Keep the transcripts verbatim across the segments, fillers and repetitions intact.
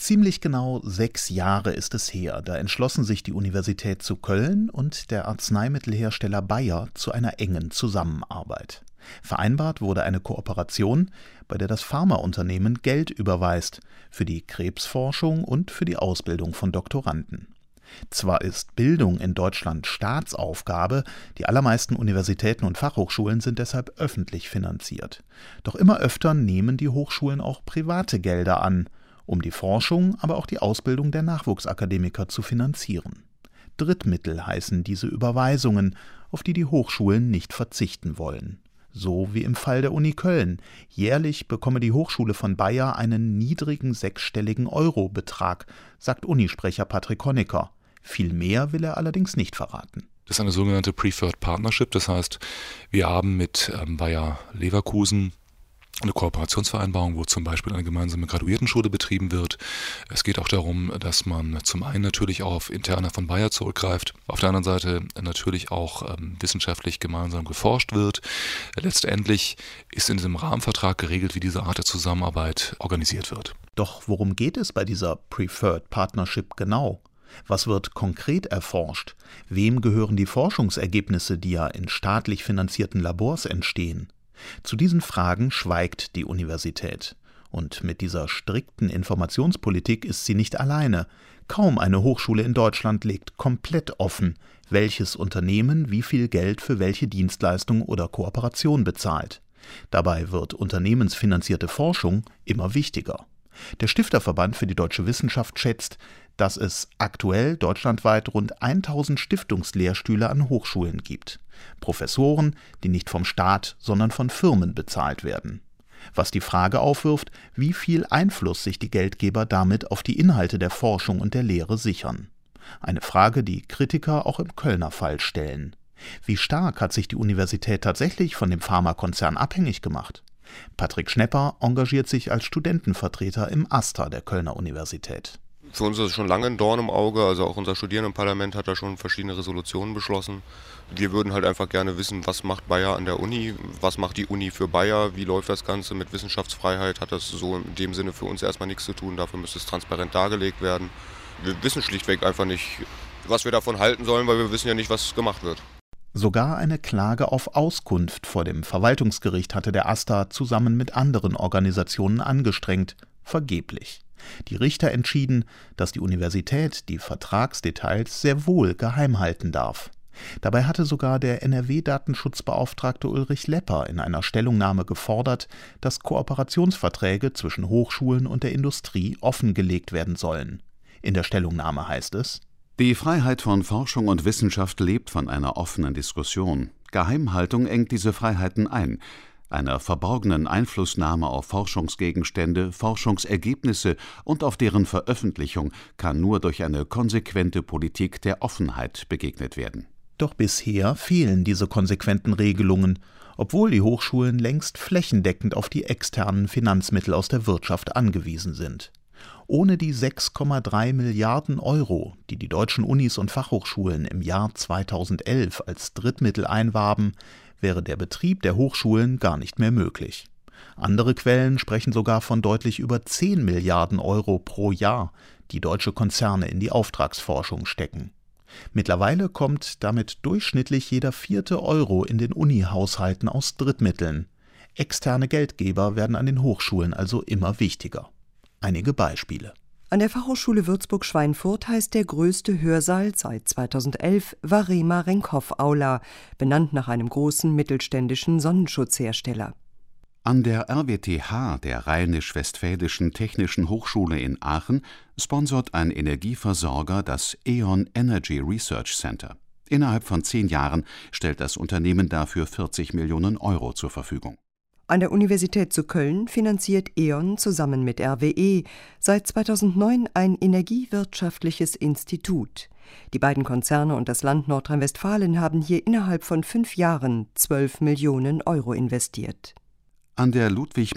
Ziemlich genau sechs Jahre ist es her, da entschlossen sich die Universität zu Köln und der Arzneimittelhersteller Bayer zu einer engen Zusammenarbeit. Vereinbart wurde eine Kooperation, bei der das Pharmaunternehmen Geld überweist für die Krebsforschung und für die Ausbildung von Doktoranden. Zwar ist Bildung in Deutschland Staatsaufgabe, die allermeisten Universitäten und Fachhochschulen sind deshalb öffentlich finanziert. Doch immer öfter nehmen die Hochschulen auch private Gelder an, um die Forschung, aber auch die Ausbildung der Nachwuchsakademiker zu finanzieren. Drittmittel heißen diese Überweisungen, auf die die Hochschulen nicht verzichten wollen. So wie im Fall der Uni Köln. Jährlich bekomme die Hochschule von Bayer einen niedrigen sechsstelligen Eurobetrag, sagt Unisprecher Patrick Honecker. Viel mehr will er allerdings nicht verraten. Das ist eine sogenannte Preferred Partnership, das heißt, wir haben mit ähm, Bayer Leverkusen eine Kooperationsvereinbarung, wo zum Beispiel eine gemeinsame Graduiertenschule betrieben wird. Es geht auch darum, dass man zum einen natürlich auch auf Interna von Bayer zurückgreift, auf der anderen Seite natürlich auch ähm, wissenschaftlich gemeinsam geforscht wird. Letztendlich ist in diesem Rahmenvertrag geregelt, wie diese Art der Zusammenarbeit organisiert wird. Doch worum geht es bei dieser Preferred Partnership genau? Was wird konkret erforscht? Wem gehören die Forschungsergebnisse, die ja in staatlich finanzierten Labors entstehen? Zu diesen Fragen schweigt die Universität. Und mit dieser strikten Informationspolitik ist sie nicht alleine. Kaum eine Hochschule in Deutschland legt komplett offen, welches Unternehmen wie viel Geld für welche Dienstleistung oder Kooperation bezahlt. Dabei wird unternehmensfinanzierte Forschung immer wichtiger. Der Stifterverband für die deutsche Wissenschaft schätzt, dass es aktuell deutschlandweit rund tausend Stiftungslehrstühle an Hochschulen gibt. Professoren, die nicht vom Staat, sondern von Firmen bezahlt werden. Was die Frage aufwirft, wie viel Einfluss sich die Geldgeber damit auf die Inhalte der Forschung und der Lehre sichern. Eine Frage, die Kritiker auch im Kölner Fall stellen. Wie stark hat sich die Universität tatsächlich von dem Pharmakonzern abhängig gemacht? Patrick Schnepper engagiert sich als Studentenvertreter im AStA der Kölner Universität. Für uns ist es schon lange ein Dorn im Auge, also auch unser Studierendenparlament hat da schon verschiedene Resolutionen beschlossen. Wir würden halt einfach gerne wissen, was macht Bayer an der Uni, was macht die Uni für Bayer, wie läuft das Ganze mit Wissenschaftsfreiheit, hat das so in dem Sinne für uns erstmal nichts zu tun, dafür müsste es transparent dargelegt werden. Wir wissen schlichtweg einfach nicht, was wir davon halten sollen, weil wir wissen ja nicht, was gemacht wird. Sogar eine Klage auf Auskunft vor dem Verwaltungsgericht hatte der AStA zusammen mit anderen Organisationen angestrengt, vergeblich. Die Richter entschieden, dass die Universität die Vertragsdetails sehr wohl geheim halten darf. Dabei hatte sogar der N R W-Datenschutzbeauftragte Ulrich Lepper in einer Stellungnahme gefordert, dass Kooperationsverträge zwischen Hochschulen und der Industrie offengelegt werden sollen. In der Stellungnahme heißt es: Die Freiheit von Forschung und Wissenschaft lebt von einer offenen Diskussion. Geheimhaltung engt diese Freiheiten ein. Einer verborgenen Einflussnahme auf Forschungsgegenstände, Forschungsergebnisse und auf deren Veröffentlichung kann nur durch eine konsequente Politik der Offenheit begegnet werden. Doch bisher fehlen diese konsequenten Regelungen, obwohl die Hochschulen längst flächendeckend auf die externen Finanzmittel aus der Wirtschaft angewiesen sind. Ohne die sechs Komma drei Milliarden Euro, die die deutschen Unis und Fachhochschulen im Jahr zweitausendelf als Drittmittel einwarben, wäre der Betrieb der Hochschulen gar nicht mehr möglich. Andere Quellen sprechen sogar von deutlich über zehn Milliarden Euro pro Jahr, die deutsche Konzerne in die Auftragsforschung stecken. Mittlerweile kommt damit durchschnittlich jeder vierte Euro in den Uni-Haushalten aus Drittmitteln. Externe Geldgeber werden an den Hochschulen also immer wichtiger. Einige Beispiele. An der Fachhochschule Würzburg-Schweinfurt heißt der größte Hörsaal seit zweitausendelf Varema-Renkhoff-Aula, benannt nach einem großen mittelständischen Sonnenschutzhersteller. An der R W T H, der Rheinisch-Westfälischen Technischen Hochschule in Aachen, sponsort ein Energieversorger das E.ON Energy Research Center. Innerhalb von zehn Jahren stellt das Unternehmen dafür vierzig Millionen Euro zur Verfügung. An der Universität zu Köln finanziert E.ON zusammen mit R W E seit zweitausendneun ein energiewirtschaftliches Institut. Die beiden Konzerne und das Land Nordrhein-Westfalen haben hier innerhalb von fünf Jahren zwölf Millionen Euro investiert. An der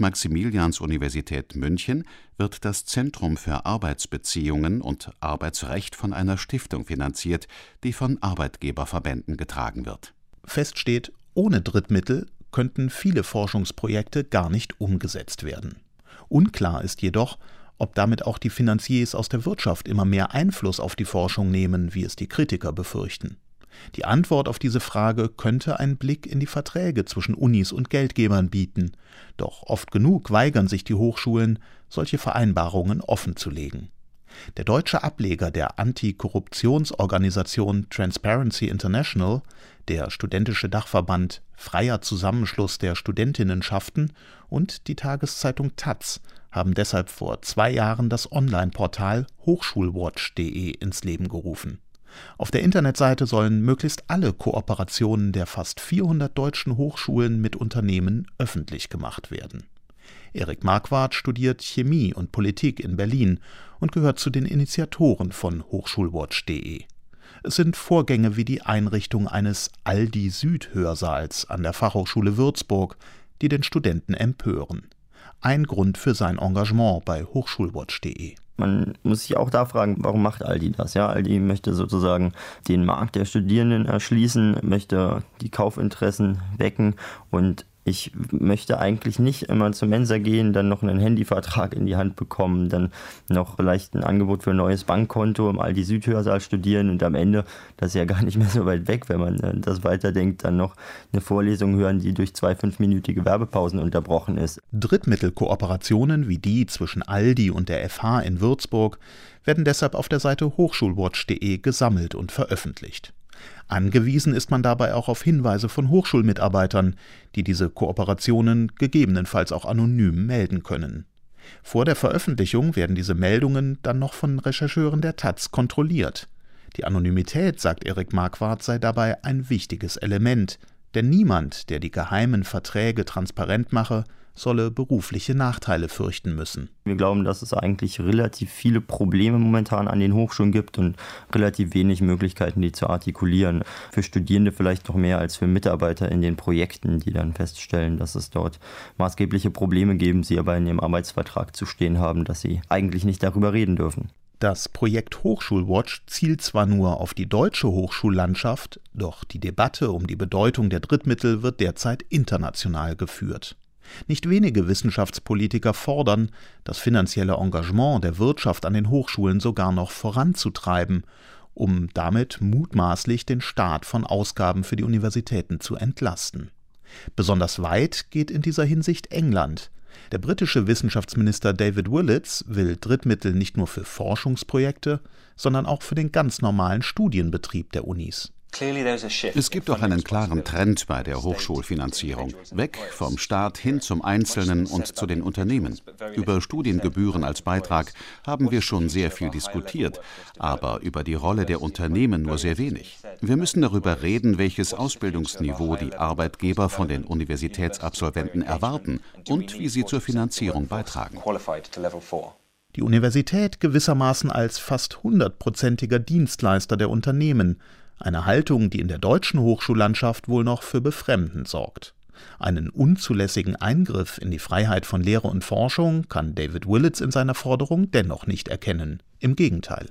Ludwig-Maximilians-Universität München wird das Zentrum für Arbeitsbeziehungen und Arbeitsrecht von einer Stiftung finanziert, die von Arbeitgeberverbänden getragen wird. Fest steht, ohne Drittmittel könnten viele Forschungsprojekte gar nicht umgesetzt werden. Unklar ist jedoch, Ob damit auch die Finanziers aus der Wirtschaft immer mehr Einfluss auf die Forschung nehmen, wie es die Kritiker befürchten? Die Antwort auf diese Frage könnte ein Blick in die Verträge zwischen Unis und Geldgebern bieten. Doch oft genug weigern sich die Hochschulen, solche Vereinbarungen offenzulegen. Der deutsche Ableger der Antikorruptionsorganisation Transparency International, der studentische Dachverband Freier Zusammenschluss der Studentinnenschaften und die Tageszeitung taz haben deshalb vor zwei Jahren das Online-Portal hochschulwatch punkt de ins Leben gerufen. Auf der Internetseite sollen möglichst alle Kooperationen der fast vierhundert deutschen Hochschulen mit Unternehmen öffentlich gemacht werden. Erik Marquardt studiert Chemie und Politik in Berlin und gehört zu den Initiatoren von hochschulwatch punkt de. Es sind Vorgänge wie die Einrichtung eines Aldi-Süd-Hörsaals an der Fachhochschule Würzburg, die den Studenten empören. Ein Grund für sein Engagement bei hochschulwatch punkt de. Man muss sich auch da fragen, warum macht Aldi das? Ja, Aldi möchte sozusagen den Markt der Studierenden erschließen, möchte die Kaufinteressen wecken und ich möchte eigentlich nicht immer zur Mensa gehen, dann noch einen Handyvertrag in die Hand bekommen, dann noch vielleicht ein Angebot für ein neues Bankkonto im Aldi Südhörsaal studieren und am Ende, das ist ja gar nicht mehr so weit weg, wenn man das weiterdenkt, dann noch eine Vorlesung hören, die durch zwei fünfminütige Werbepausen unterbrochen ist. Drittmittelkooperationen wie die zwischen Aldi und der F H in Würzburg werden deshalb auf der Seite hochschulwatch punkt de gesammelt und veröffentlicht. Angewiesen ist man dabei auch auf Hinweise von Hochschulmitarbeitern, die diese Kooperationen gegebenenfalls auch anonym melden können. Vor der Veröffentlichung werden diese Meldungen dann noch von Rechercheuren der taz kontrolliert. Die Anonymität, sagt Erik Marquardt, sei dabei ein wichtiges Element, denn niemand, der die geheimen Verträge transparent mache, solle berufliche Nachteile fürchten müssen. Wir glauben, dass es eigentlich relativ viele Probleme momentan an den Hochschulen gibt und relativ wenig Möglichkeiten, die zu artikulieren. Für Studierende vielleicht noch mehr als für Mitarbeiter in den Projekten, die dann feststellen, dass es dort maßgebliche Probleme geben, sie aber in ihrem Arbeitsvertrag zu stehen haben, dass sie eigentlich nicht darüber reden dürfen. Das Projekt Hochschulwatch zielt zwar nur auf die deutsche Hochschullandschaft, doch die Debatte um die Bedeutung der Drittmittel wird derzeit international geführt. Nicht wenige Wissenschaftspolitiker fordern, das finanzielle Engagement der Wirtschaft an den Hochschulen sogar noch voranzutreiben, um damit mutmaßlich den Staat von Ausgaben für die Universitäten zu entlasten. Besonders weit geht in dieser Hinsicht England. Der britische Wissenschaftsminister David Willetts will Drittmittel nicht nur für Forschungsprojekte, sondern auch für den ganz normalen Studienbetrieb der Unis. Es gibt auch einen klaren Trend bei der Hochschulfinanzierung. Weg vom Staat hin zum Einzelnen und zu den Unternehmen. Über Studiengebühren als Beitrag haben wir schon sehr viel diskutiert, aber über die Rolle der Unternehmen nur sehr wenig. Wir müssen darüber reden, welches Ausbildungsniveau die Arbeitgeber von den Universitätsabsolventen erwarten und wie sie zur Finanzierung beitragen. Die Universität gewissermaßen als fast hundertprozentiger Dienstleister der Unternehmen, eine Haltung, die in der deutschen Hochschullandschaft wohl noch für Befremden sorgt. Einen unzulässigen Eingriff in die Freiheit von Lehre und Forschung kann David Willetts in seiner Forderung dennoch nicht erkennen. Im Gegenteil.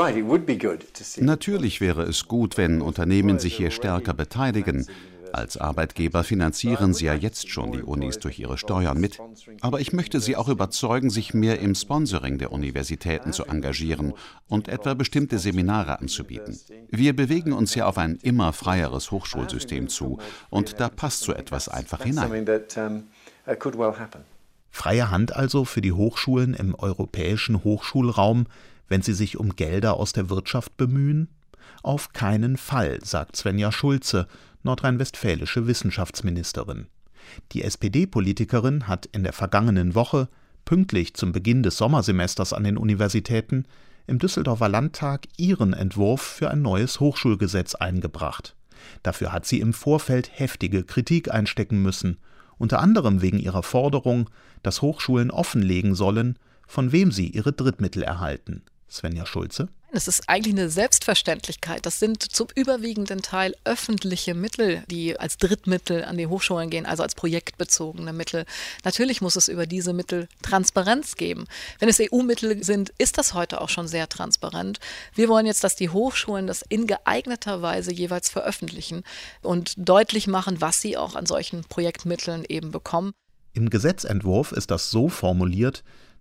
Natürlich wäre es gut, wenn Unternehmen sich hier stärker beteiligen. Als Arbeitgeber finanzieren sie ja jetzt schon die Unis durch ihre Steuern mit. Aber ich möchte sie auch überzeugen, sich mehr im Sponsoring der Universitäten zu engagieren und etwa bestimmte Seminare anzubieten. Wir bewegen uns ja auf ein immer freieres Hochschulsystem zu und da passt so etwas einfach hinein. Freie Hand also für die Hochschulen im europäischen Hochschulraum, wenn sie sich um Gelder aus der Wirtschaft bemühen? Auf keinen Fall, sagt Svenja Schulze, nordrhein-westfälische Wissenschaftsministerin. Die S P D-Politikerin hat in der vergangenen Woche, pünktlich zum Beginn des Sommersemesters an den Universitäten, im Düsseldorfer Landtag ihren Entwurf für ein neues Hochschulgesetz eingebracht. Dafür hat sie im Vorfeld heftige Kritik einstecken müssen, unter anderem wegen ihrer Forderung, dass Hochschulen offenlegen sollen, von wem sie ihre Drittmittel erhalten. Svenja Schulze. Es ist eigentlich eine Selbstverständlichkeit. Das sind zum überwiegenden Teil öffentliche Mittel, die als Drittmittel an die Hochschulen gehen, also als projektbezogene Mittel. Natürlich muss es über diese Mittel Transparenz geben. Wenn es E U-Mittel sind, ist das heute auch schon sehr transparent. Wir wollen jetzt, dass die Hochschulen das in geeigneter Weise jeweils veröffentlichen und deutlich machen, was sie auch an solchen Projektmitteln eben bekommen. Im Gesetzentwurf ist das so formuliert,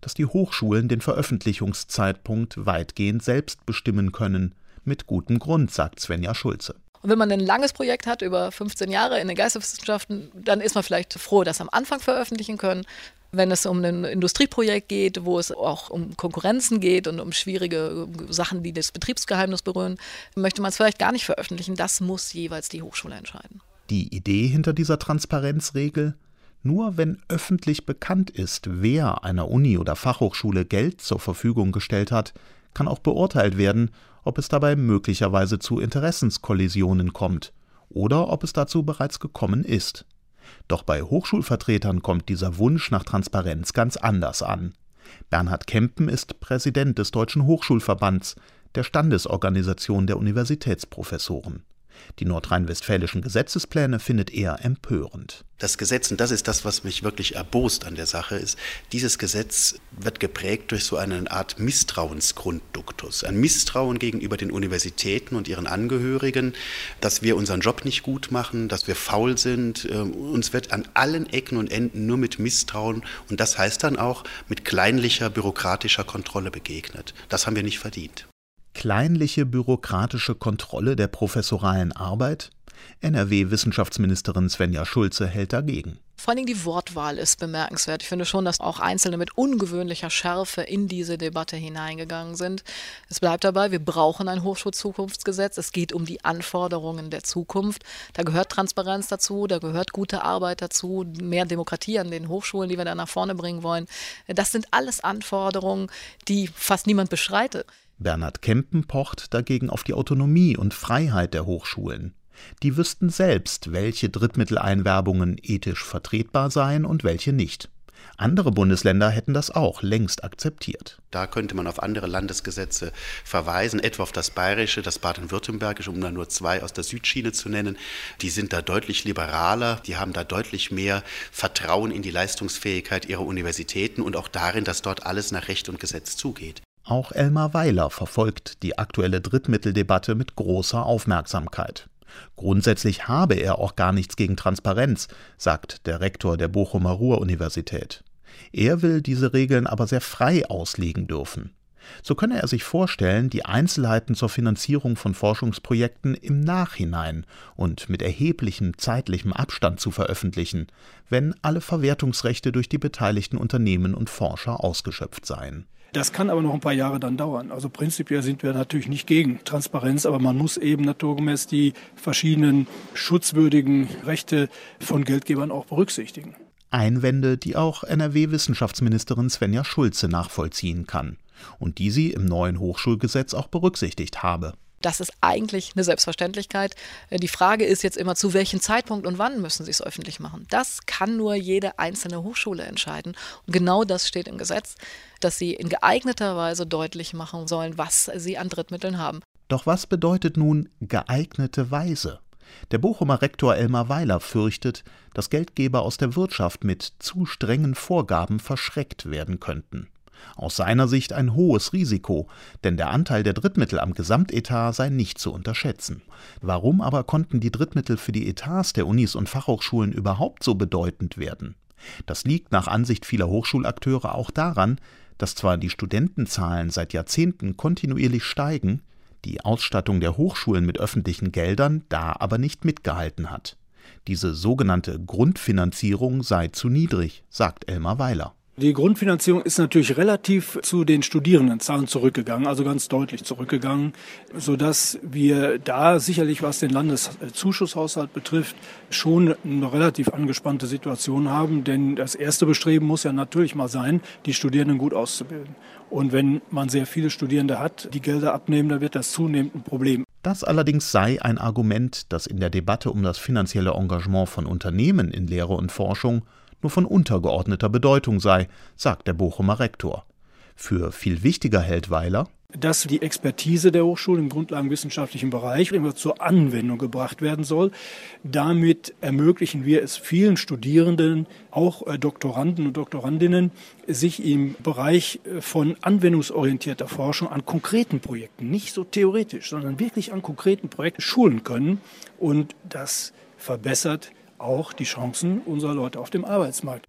dass die Hochschulen den Veröffentlichungszeitpunkt weitgehend selbst bestimmen können. Mit gutem Grund, sagt Svenja Schulze. Und wenn man ein langes Projekt hat, über fünfzehn Jahre in den Geisteswissenschaften, dann ist man vielleicht froh, das am Anfang veröffentlichen können. Wenn es um ein Industrieprojekt geht, wo es auch um Konkurrenzen geht und um schwierige Sachen, die das Betriebsgeheimnis berühren, möchte man es vielleicht gar nicht veröffentlichen. Das muss jeweils die Hochschule entscheiden. Die Idee hinter dieser Transparenzregel? Nur wenn öffentlich bekannt ist, wer einer Uni oder Fachhochschule Geld zur Verfügung gestellt hat, kann auch beurteilt werden, ob es dabei möglicherweise zu Interessenskollisionen kommt oder ob es dazu bereits gekommen ist. Doch bei Hochschulvertretern kommt dieser Wunsch nach Transparenz ganz anders an. Bernhard Kempen ist Präsident des Deutschen Hochschulverbands, der Standesorganisation der Universitätsprofessoren. Die nordrhein-westfälischen Gesetzespläne findet er empörend. Das Gesetz, und das ist das, was mich wirklich erbost an der Sache, ist, dieses Gesetz wird geprägt durch so eine Art Misstrauensgrundduktus. Ein Misstrauen gegenüber den Universitäten und ihren Angehörigen, dass wir unseren Job nicht gut machen, dass wir faul sind. Uns wird an allen Ecken und Enden nur mit Misstrauen, und das heißt dann auch mit kleinlicher bürokratischer Kontrolle begegnet. Das haben wir nicht verdient. Kleinliche bürokratische Kontrolle der professoralen Arbeit? N R W-Wissenschaftsministerin Svenja Schulze hält dagegen. Vor allem die Wortwahl ist bemerkenswert. Ich finde schon, dass auch Einzelne mit ungewöhnlicher Schärfe in diese Debatte hineingegangen sind. Es bleibt dabei, wir brauchen ein Hochschulzukunftsgesetz. Es geht um die Anforderungen der Zukunft. Da gehört Transparenz dazu, da gehört gute Arbeit dazu, mehr Demokratie an den Hochschulen, die wir da nach vorne bringen wollen. Das sind alles Anforderungen, die fast niemand bestreitet. Bernhard Kempen pocht dagegen auf die Autonomie und Freiheit der Hochschulen. Die wüssten selbst, welche Drittmitteleinwerbungen ethisch vertretbar seien und welche nicht. Andere Bundesländer hätten das auch längst akzeptiert. Da könnte man auf andere Landesgesetze verweisen, etwa auf das Bayerische, das Baden-Württembergische, um da nur zwei aus der Südschiene zu nennen. Die sind da deutlich liberaler, die haben da deutlich mehr Vertrauen in die Leistungsfähigkeit ihrer Universitäten und auch darin, dass dort alles nach Recht und Gesetz zugeht. Auch Elmar Weiler verfolgt die aktuelle Drittmitteldebatte mit großer Aufmerksamkeit. Grundsätzlich habe er auch gar nichts gegen Transparenz, sagt der Rektor der Bochumer Ruhr-Universität. Er will diese Regeln aber sehr frei auslegen dürfen. So könne er sich vorstellen, die Einzelheiten zur Finanzierung von Forschungsprojekten im Nachhinein und mit erheblichem zeitlichem Abstand zu veröffentlichen, wenn alle Verwertungsrechte durch die beteiligten Unternehmen und Forscher ausgeschöpft seien. Das kann aber noch ein paar Jahre dann dauern. Also prinzipiell sind wir natürlich nicht gegen Transparenz, aber man muss eben naturgemäß die verschiedenen schutzwürdigen Rechte von Geldgebern auch berücksichtigen. Einwände, die auch N R W-Wissenschaftsministerin Svenja Schulze nachvollziehen kann und die sie im neuen Hochschulgesetz auch berücksichtigt habe. Das ist eigentlich eine Selbstverständlichkeit. Die Frage ist jetzt immer, zu welchem Zeitpunkt und wann müssen Sie es öffentlich machen. Das kann nur jede einzelne Hochschule entscheiden. Und genau das steht im Gesetz, dass sie in geeigneter Weise deutlich machen sollen, was sie an Drittmitteln haben. Doch was bedeutet nun geeignete Weise? Der Bochumer Rektor Elmar Weiler fürchtet, dass Geldgeber aus der Wirtschaft mit zu strengen Vorgaben verschreckt werden könnten. Aus seiner Sicht ein hohes Risiko, denn der Anteil der Drittmittel am Gesamtetat sei nicht zu unterschätzen. Warum aber konnten die Drittmittel für die Etats der Unis und Fachhochschulen überhaupt so bedeutend werden? Das liegt nach Ansicht vieler Hochschulakteure auch daran, dass zwar die Studentenzahlen seit Jahrzehnten kontinuierlich steigen, die Ausstattung der Hochschulen mit öffentlichen Geldern da aber nicht mitgehalten hat. Diese sogenannte Grundfinanzierung sei zu niedrig, sagt Elmar Weiler. Die Grundfinanzierung ist natürlich relativ zu den Studierendenzahlen zurückgegangen, also ganz deutlich zurückgegangen, sodass wir da sicherlich, was den Landeszuschusshaushalt betrifft, schon eine relativ angespannte Situation haben. Denn das erste Bestreben muss ja natürlich mal sein, die Studierenden gut auszubilden. Und wenn man sehr viele Studierende hat, die Gelder abnehmen, dann wird das zunehmend ein Problem. Das allerdings sei ein Argument, das in der Debatte um das finanzielle Engagement von Unternehmen in Lehre und Forschung nur von untergeordneter Bedeutung sei, sagt der Bochumer Rektor. Für viel wichtiger hält Weiler, dass die Expertise der Hochschulen im grundlagenwissenschaftlichen Bereich immer zur Anwendung gebracht werden soll. Damit ermöglichen wir es vielen Studierenden, auch Doktoranden und Doktorandinnen, sich im Bereich von anwendungsorientierter Forschung an konkreten Projekten, nicht so theoretisch, sondern wirklich an konkreten Projekten schulen können. Und das verbessert auch die Chancen unserer Leute auf dem Arbeitsmarkt.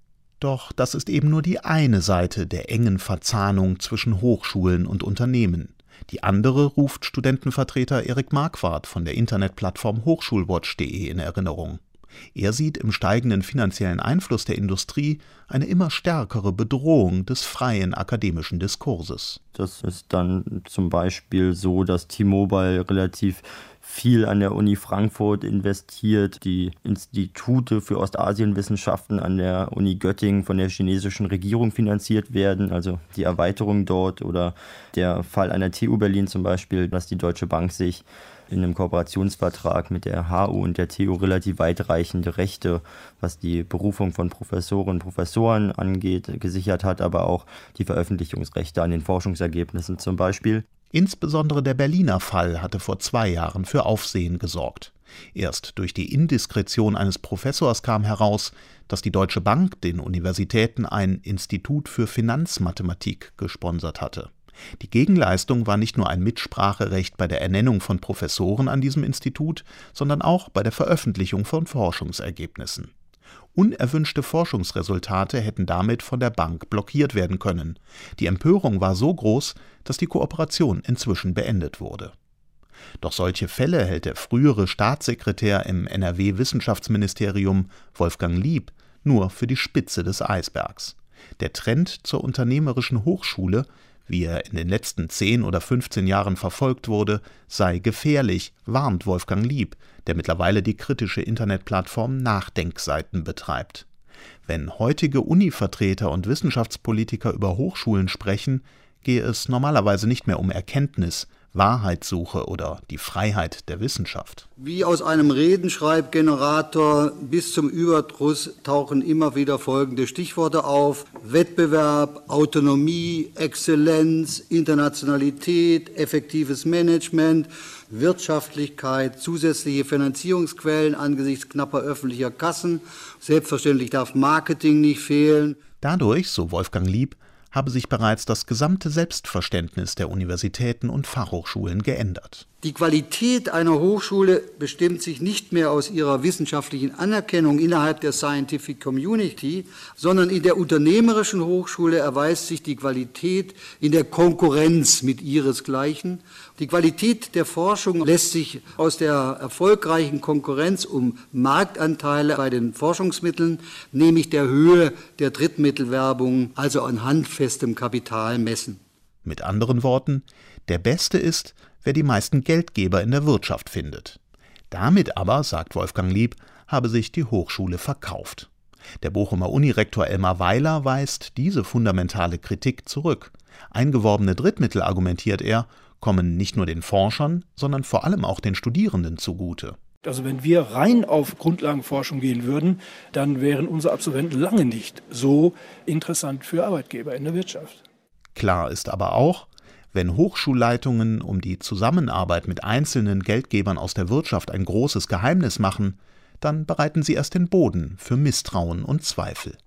Doch das ist eben nur die eine Seite der engen Verzahnung zwischen Hochschulen und Unternehmen. Die andere ruft Studentenvertreter Erik Marquardt von der Internetplattform Hochschulwatch punkt de in Erinnerung. Er sieht im steigenden finanziellen Einfluss der Industrie eine immer stärkere Bedrohung des freien akademischen Diskurses. Das ist dann zum Beispiel so, dass T-Mobile relativ viel an der Uni Frankfurt investiert, die Institute für Ostasienwissenschaften an der Uni Göttingen von der chinesischen Regierung finanziert werden, also die Erweiterung dort, oder der Fall an der T U Berlin zum Beispiel, dass die Deutsche Bank sich in einem Kooperationsvertrag mit der H U und der T U relativ weitreichende Rechte, was die Berufung von Professorinnen und Professoren angeht, gesichert hat, aber auch die Veröffentlichungsrechte an den Forschungsergebnissen zum Beispiel. Insbesondere der Berliner Fall hatte vor zwei Jahren für Aufsehen gesorgt. Erst durch die Indiskretion eines Professors kam heraus, dass die Deutsche Bank den Universitäten ein Institut für Finanzmathematik gesponsert hatte. Die Gegenleistung war nicht nur ein Mitspracherecht bei der Ernennung von Professoren an diesem Institut, sondern auch bei der Veröffentlichung von Forschungsergebnissen. Unerwünschte Forschungsresultate hätten damit von der Bank blockiert werden können. Die Empörung war so groß, dass die Kooperation inzwischen beendet wurde. Doch solche Fälle hält der frühere Staatssekretär im N R W-Wissenschaftsministerium Wolfgang Lieb nur für die Spitze des Eisbergs. Der Trend zur unternehmerischen Hochschule, wie er in den letzten zehn oder fünfzehn Jahren verfolgt wurde, sei gefährlich, warnt Wolfgang Lieb, der mittlerweile die kritische Internetplattform Nachdenkseiten betreibt. Wenn heutige Uni-Vertreter und Wissenschaftspolitiker über Hochschulen sprechen, gehe es normalerweise nicht mehr um Erkenntnis, Wahrheitssuche oder die Freiheit der Wissenschaft. Wie aus einem Redenschreibgenerator bis zum Überdruss tauchen immer wieder folgende Stichworte auf: Wettbewerb, Autonomie, Exzellenz, Internationalität, effektives Management, Wirtschaftlichkeit, zusätzliche Finanzierungsquellen angesichts knapper öffentlicher Kassen. Selbstverständlich darf Marketing nicht fehlen. Dadurch, so Wolfgang Lieb, habe sich bereits das gesamte Selbstverständnis der Universitäten und Fachhochschulen geändert. Die Qualität einer Hochschule bestimmt sich nicht mehr aus ihrer wissenschaftlichen Anerkennung innerhalb der Scientific Community, sondern in der unternehmerischen Hochschule erweist sich die Qualität in der Konkurrenz mit ihresgleichen. Die Qualität der Forschung lässt sich aus der erfolgreichen Konkurrenz um Marktanteile bei den Forschungsmitteln, nämlich der Höhe der Drittmittelwerbung, also an handfestem Kapital messen. Mit anderen Worten, der Beste ist, wer die meisten Geldgeber in der Wirtschaft findet. Damit aber, sagt Wolfgang Lieb, habe sich die Hochschule verkauft. Der Bochumer Unirektor Elmar Weiler weist diese fundamentale Kritik zurück. Eingeworbene Drittmittel, argumentiert er, kommen nicht nur den Forschern, sondern vor allem auch den Studierenden zugute. Also wenn wir rein auf Grundlagenforschung gehen würden, dann wären unsere Absolventen lange nicht so interessant für Arbeitgeber in der Wirtschaft. Klar ist aber auch, wenn Hochschulleitungen um die Zusammenarbeit mit einzelnen Geldgebern aus der Wirtschaft ein großes Geheimnis machen, dann bereiten sie erst den Boden für Misstrauen und Zweifel.